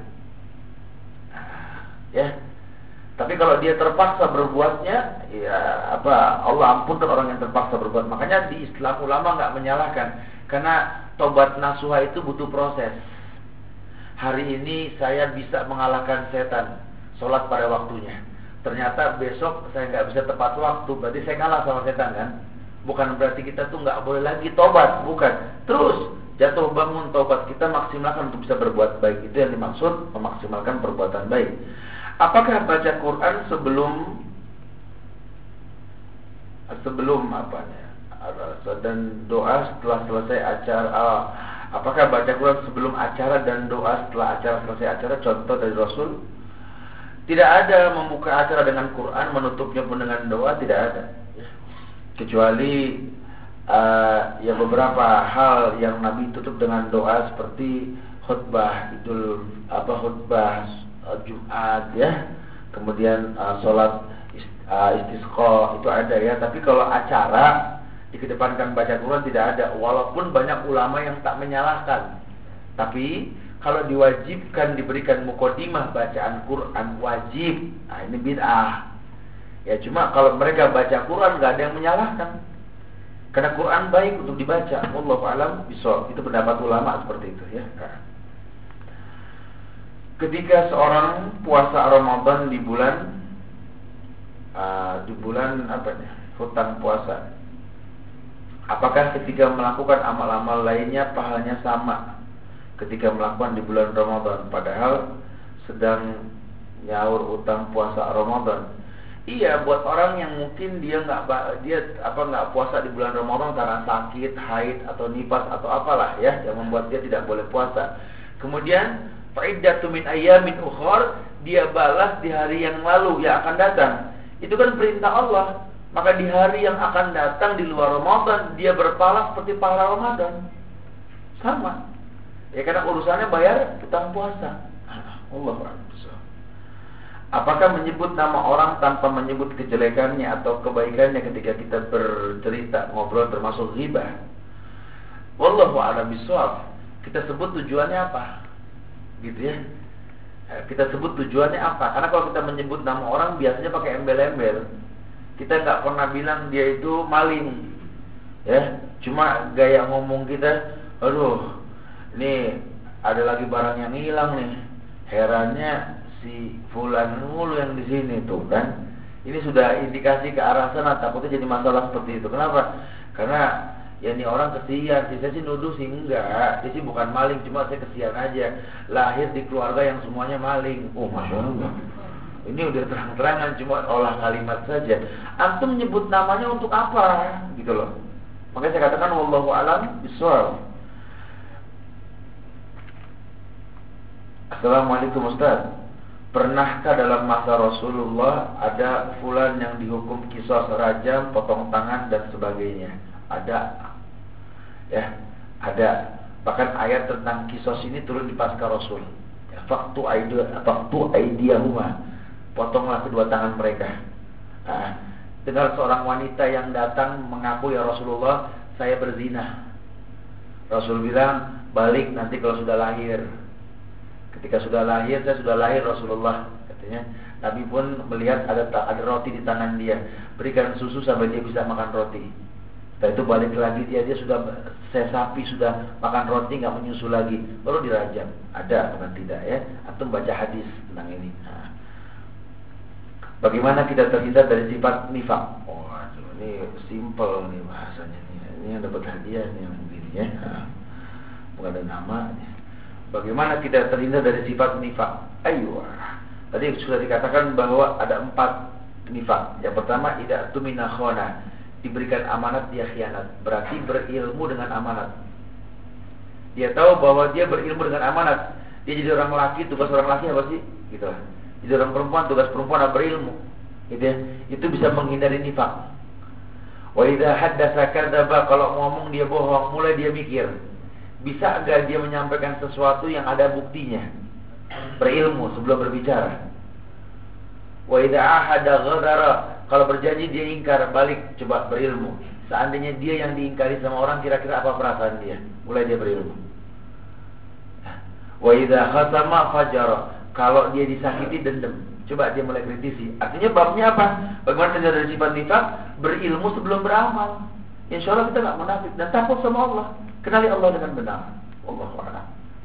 A: Ya. Tapi kalau dia terpaksa berbuatnya, ya apa? Allah ampunkan orang yang terpaksa berbuat. Makanya di Islam ulama nggak menyalahkan. Karena tobat nasuha itu butuh proses. Hari ini saya bisa mengalahkan setan, sholat pada waktunya. Ternyata besok saya nggak bisa tepat waktu, berarti saya kalah sama setan kan? Bukan berarti kita tuh nggak boleh lagi tobat, bukan. Terus jatuh bangun tobat kita maksimalkan untuk bisa berbuat baik. Itu yang dimaksud memaksimalkan perbuatan baik. Apakah baca Quran sebelum sebelum apanya? Dan doa setelah selesai acara, apakah baca Quran sebelum acara dan doa setelah acara selesai acara? Contoh dari Rasul, tidak ada membuka acara dengan Quran, menutupnya pun dengan doa, tidak ada. Kecuali uh, ya beberapa hal yang Nabi tutup dengan doa seperti khutbah idul apa khutbah uh, Jumat ya, kemudian uh, sholat ist, uh, istisqa itu ada ya. Tapi kalau acara dikedepankan baca Quran tidak ada, walaupun banyak ulama yang tak menyalahkan. Tapi kalau diwajibkan diberikan muqaddimah bacaan Quran wajib, nah ini bid'ah. Ya cuma kalau mereka baca Quran nggak ada yang menyalahkan, karena Quran baik untuk dibaca. Wallahu a'lam bishawab. Itu pendapat ulama seperti itu ya. Ketika seorang puasa Ramadan di bulan uh, di bulan apa nih? Hutang puasa. Apakah ketika melakukan amal-amal lainnya pahalanya sama ketika melakukan di bulan Ramadan padahal sedang nyaur utang puasa Ramadan? Iya, buat orang yang mungkin dia nggak dia apa nggak puasa di bulan Ramadan karena sakit, haid atau nifas atau apalah ya yang membuat dia tidak boleh puasa. Kemudian fa'iddatu min ayyamin ukhar, dia balas di hari yang lalu yang akan datang. Itu kan perintah Allah. Maka di hari yang akan datang di luar Ramadan dia berpahala seperti pahala Ramadan. Sama. Ya karena urusannya bayar utang puasa. Allahu a'lam. Apakah menyebut nama orang tanpa menyebut kejelekannya atau kebaikannya ketika kita bercerita ngobrol termasuk ghibah? Wallahu a'lam bishawab. Kita sebut tujuannya apa? Gitu ya. Kita sebut tujuannya apa? Karena kalau kita menyebut nama orang biasanya pakai embel-embel. Kita nggak pernah bilang dia itu maling, ya. Cuma gaya ngomong kita, aduh, ini ada lagi barang yang hilang nih. Herannya si fulan mulu yang di sini tuh kan. Ini sudah indikasi ke arah sana, takutnya jadi masalah seperti itu. Kenapa? Karena ya ini orang kesian. Saya sih nuduh sih enggak. Dia sih bukan maling, cuma saya kesian aja. Lahir di keluarga yang semuanya maling. Oh, masya Allah. Ini udah terang-terangan, cuma olah kalimat saja. Antum menyebut namanya untuk apa? Gitu loh. Makanya saya katakan wallahu a'lam bishawab. Assalamualaikum Ustaz. Pernahkah dalam masa Rasulullah ada fulan yang dihukum qisas rajam, potong tangan dan sebagainya? Ada. Ya, ada. Bahkan ayat tentang qisas ini turun di pasca Rasul. Ya, faqtu aidu faqtu aidiyahuma. Potonglah kedua tangan mereka. Nah, dengar seorang wanita yang datang mengaku, ya Rasulullah, saya berzina. Rasul bilang, balik nanti kalau sudah lahir. Ketika sudah lahir, saya sudah lahir Rasulullah, katanya. Nabi pun melihat ada ada roti di tangan dia. Berikan susu sampai dia bisa makan roti. Setelah itu balik lagi dia dia sudah saya sapi sudah makan roti nggak menyusu lagi, baru dirajam. Ada bukan tidak ya? Antum baca hadis tentang ini. Nah. Bagaimana kita terhindar dari sifat nifak? Oh, aduh, ini simple nih bahasanya nih. Ini yang dapat hadiah nih yang begini ya. Bukan ada namanya. Bagaimana kita terhindar dari sifat nifak? Ayo. Tadi sudah dikatakan bahwa ada empat nifak. Yang pertama, idza tumina khana, diberikan amanat dia khianat. Berarti berilmu dengan amanat. Dia tahu bahwa dia berilmu dengan amanat. Dia jadi orang laki, tugas orang laki apa sih? Gitu lah. Jadi orang perempuan, tugas perempuan adalah berilmu, gitu ya. Itu bisa menghindari nifak. Wa idza haddatsa kadzaba, kalau ngomong dia bohong, mulai dia mikir, bisa enggak dia menyampaikan sesuatu yang ada buktinya. Berilmu sebelum berbicara. Wa idza ahada ghadara, kalau berjanji dia ingkar, balik, coba berilmu. Seandainya dia yang diingkari sama orang, kira-kira apa perasaan dia? Mulai dia berilmu. Wa idza khasama fajara, kalau dia disakiti dendam, coba dia mulai kritisi. Artinya babnya apa? Bagaimana terhindar dari sifat nifak? Berilmu sebelum beramal. Insya Allah kita nggak munafik dan takut sama Allah. Kenali Allah dengan benar. Wallahu a'lam.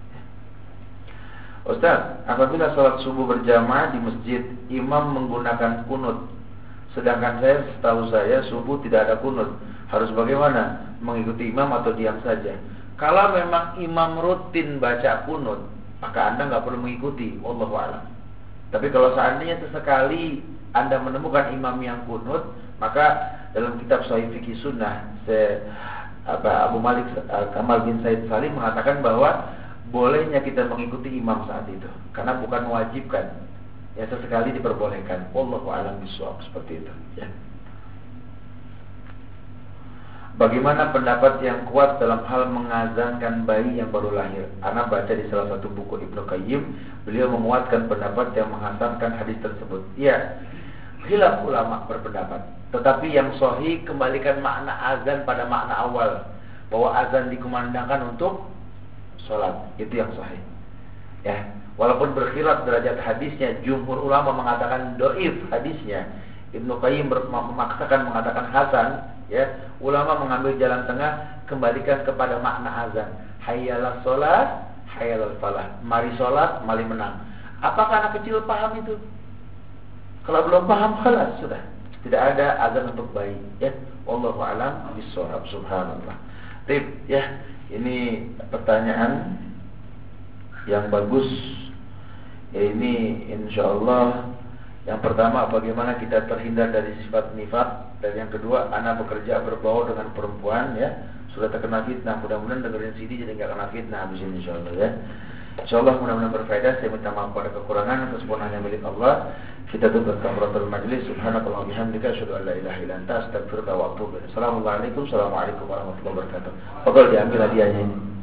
A: Ustaz, apabila sholat subuh berjamaah di masjid, imam menggunakan kunut, sedangkan saya setahu saya subuh tidak ada kunut, harus bagaimana? Mengikuti imam atau diam saja? Kalau memang imam rutin baca kunut, maka Anda nggak perlu mengikuti, wallahu a'lam. Tapi kalau seandainya sesekali Anda menemukan imam yang kunut, maka dalam kitab Sahih Fikih Sunnah, saya, apa, Abu Malik Kamal bin Said Salim mengatakan bahwa bolehnya kita mengikuti imam saat itu, karena bukan mewajibkan, ya sesekali diperbolehkan. Wallahu a'lam bishawab, seperti itu. Ya. Bagaimana pendapat yang kuat dalam hal mengazankan bayi yang baru lahir? Ana baca di salah satu buku Ibnu Qayyim, beliau menguatkan pendapat yang menghasankan hadis tersebut. Ya, khilaf ulama berpendapat. Tetapi yang sahih, kembalikan makna azan pada makna awal, bahwa azan dikumandangkan untuk sholat. Itu yang sahih. Ya, walaupun berkhilaf derajat hadisnya, jumhur ulama mengatakan doif hadisnya. Ibnu Qayyim memaksakan mengatakan hasan. Ya, ulama mengambil jalan tengah, kembalikan kepada makna azan. Hayyalas sholat, hayyalal falah. Mari sholat, mari menang. Apakah anak kecil paham itu? Kalau belum paham, khalas sudah. Tidak ada azan untuk bayi. Ya, wallahu a'lam bishawab. Subhanallah. Tip, ya, ini pertanyaan yang bagus. Ya, ini insyaallah. Yang pertama, bagaimana kita terhindar dari sifat nifaq. Dan yang kedua, anak bekerja berbau dengan perempuan, ya, sudah terkena fitnah. Mudah-mudahan dengerin C D jadi nggak kena fitnah habis ini insyaallah, ya. Insyaallah mudah-mudahan berfaedah. Saya minta maaf pada kekurangan, kesempurnaan milik Allah. Kita tutup kafaratul majlis. Subhanallahi wa bihamdika, asyhadu an la ilaha illa anta, astaghfiruka wa atubu ilaik. Assalamualaikum warahmatullahi wabarakatuh. Pokoknya diambil hadiahnya ini.